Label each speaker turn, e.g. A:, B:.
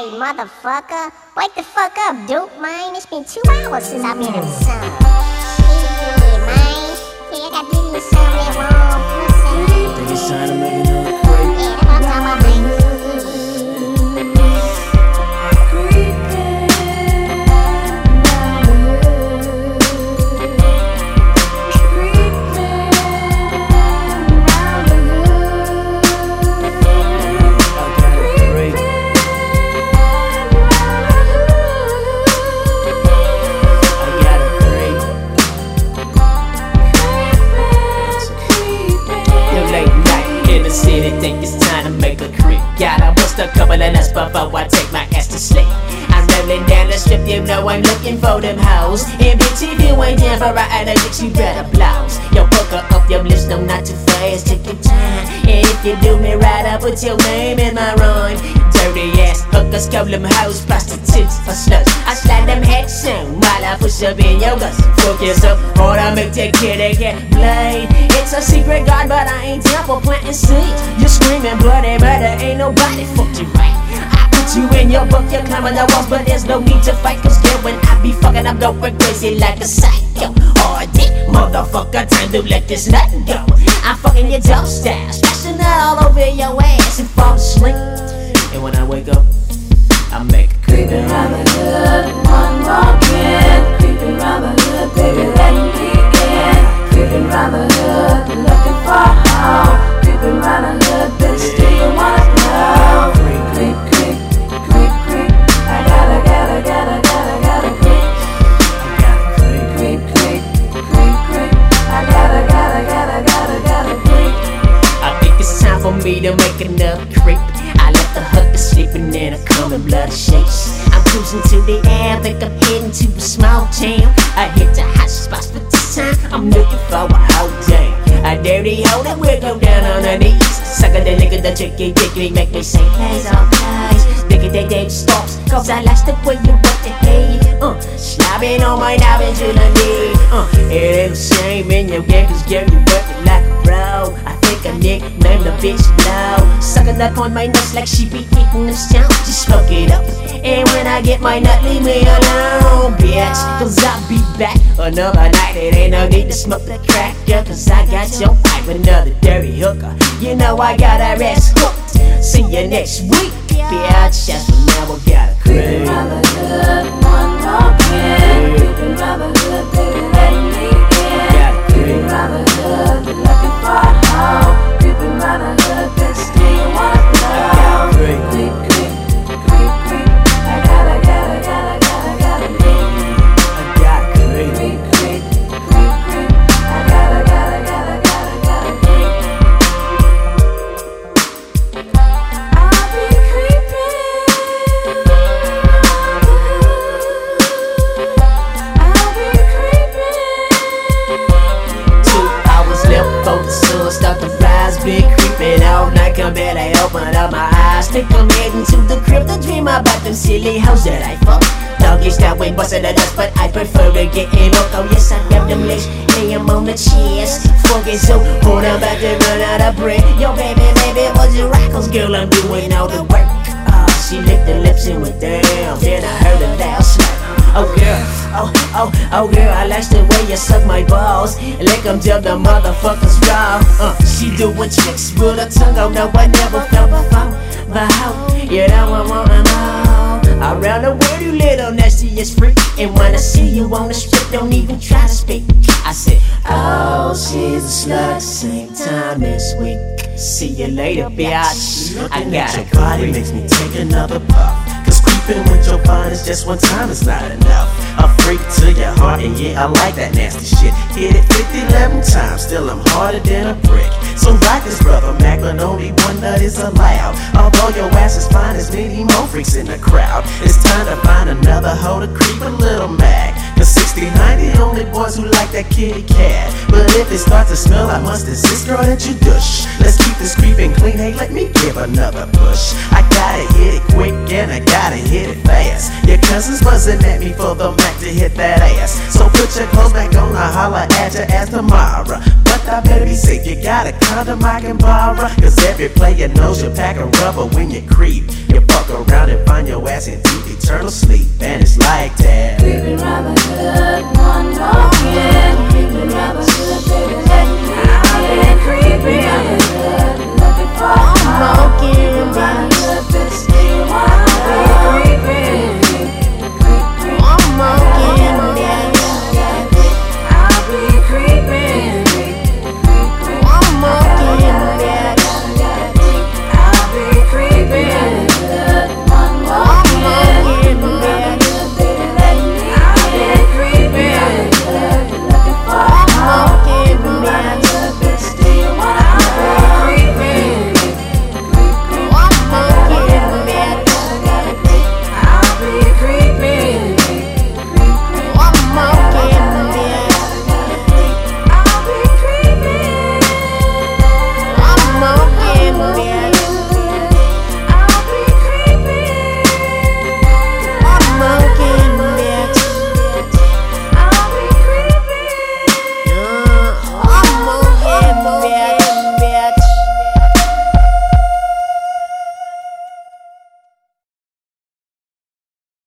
A: Hey, motherfucker, wake the fuck up, dude, man. It's been 2 hours since I've been in the sun. Yeah, man. Yeah, I gotta give you some of that warm pussy.
B: I think it's time to make another creep.
A: Yeah, that's what I'm talking about, man.
B: Think it's time to make a creep. Gotta bust a couple of nuts before I take my ass to sleep. I'm rolling down the strip, you know I'm looking for them hoes. And bitch, if you ain't down for right out of it, you better blouse. Yo, fuck her up your lips, no, not too fast, take your time. And if you do me right, I'll put your name in my rhyme. Dirty ass hookers, call them hoes, prostitutes, or sluts. I slide them heads soon while I push up in your guts. Focus up, or I make that kitty get blade. It's a secret guard, but I ain't down for planting seeds. You screaming bloody murder, ain't nobody fucked you right. I put you in your book, you're climbing the walls, but there's no need to fight. Cause yeah, when I be fucking, I'm going crazy like a psycho. All day, motherfucker, time to let this nut go. I'm fucking your dope style, splashing it all over your ass and fall asleep. And when I wake up, I make a
C: creeping around the hood, one more again. Creeping around the hood, baby, let me in. Creeping around the hood, looking for a home. Creeping around the hood, bitch, do you wanna know? Creep, creep, creep, creep, creep. I gotta creep. Creep, creep, creep, creep. I gotta creep.
B: I think it's time for me to make another creep. I left the hooker sleeping in a common blood shakes. I'm cruising to the air, think I'm heading to a small town. I hit the hot spots, but this time I'm looking for a whole day. A dirty hoe that will go down on her knees. Sucker the nigga, the tricky dickly, make me say please, oh please. Nigga, they dead stops, cause I like the way you work the head. Slobbing on my knob into the knee. It ain't the same in your game, cause girl, you work it like a bro. I think I nicknamed the bitch Blow. Sucking up on my nuts like she be eating the sound. Just smoke it up, and when I get my nut, leave me alone, bitch. Cause I'll be back another night. It ain't no need to smoke the crack, girl, cause I got your pipe, another dirty hooker. You know I got her ass hooked. See you next week, bitch. Just for now, we gotta
C: creeping around the hood, one more again. Creeping around the hood, baby, let me in. Creeping around the hood, looking for a home. Creeping around the hood, bitch, do you wanna know? Creep, creep, creep, creep. I gotta creep.
B: I gotta creep.
C: Creep, creep, creep, creep. I gotta creep. I'll be creeping. I'll be creeping.
B: 2 hours left before the sun start to rise. Been creeping all night, can barely open up my eyes. Think I'm heading to the crib to dream about them silly hoes that I fuck. Doggy style ain't bustin' the dust, but I prefer to get in milk. Oh yes, I grab them legs, lay 'em on the chest. Fucking so hard, I'm about to run out of breath. Yo baby, was you right? Cause girl, I'm doing all the work. She licked her lips and went down. Then I heard a loud slap. Oh girl, oh girl, I like the way you suck my balls. Lick 'em till the motherfuckers raw. She doing tricks with her tongue. Oh no, I never felt before. But how, you know I wanna know. Around the world, you little nastiest freak. And when I see you on the strip, don't even try to speak. I said, oh, she's a slut. Same time this week. See you later, bitch. I got
D: your body makes me take another puff. Cause creeping with your body is just one time, it's not enough. A freak to your heart, and yeah, I like that nasty shit. Hit it 50-11 times, still I'm harder than a brick. So like this brother Mac, but only one nut is allowed. Although your ass is fine, there's many more freaks in the crowd. It's time to find another hoe to creep a little Mac. Cause 69 the only boys who like that kitty cat. But if it starts to smell, I must insist, girl, that you douche. Let's keep this creeping clean, hey, let me give another push. I gotta hit it quick and I gotta hit it fast. Your cousin's buzzing at me for the Mac to hit that ass. So put your clothes back on, I'll holler at your ass tomorrow. But I better be safe, you got a condom I can borrow. Cause every player knows you pack a rubber when you creep. You fuck around and find your ass ass into eternal sleep, and it's like that.
C: Creeping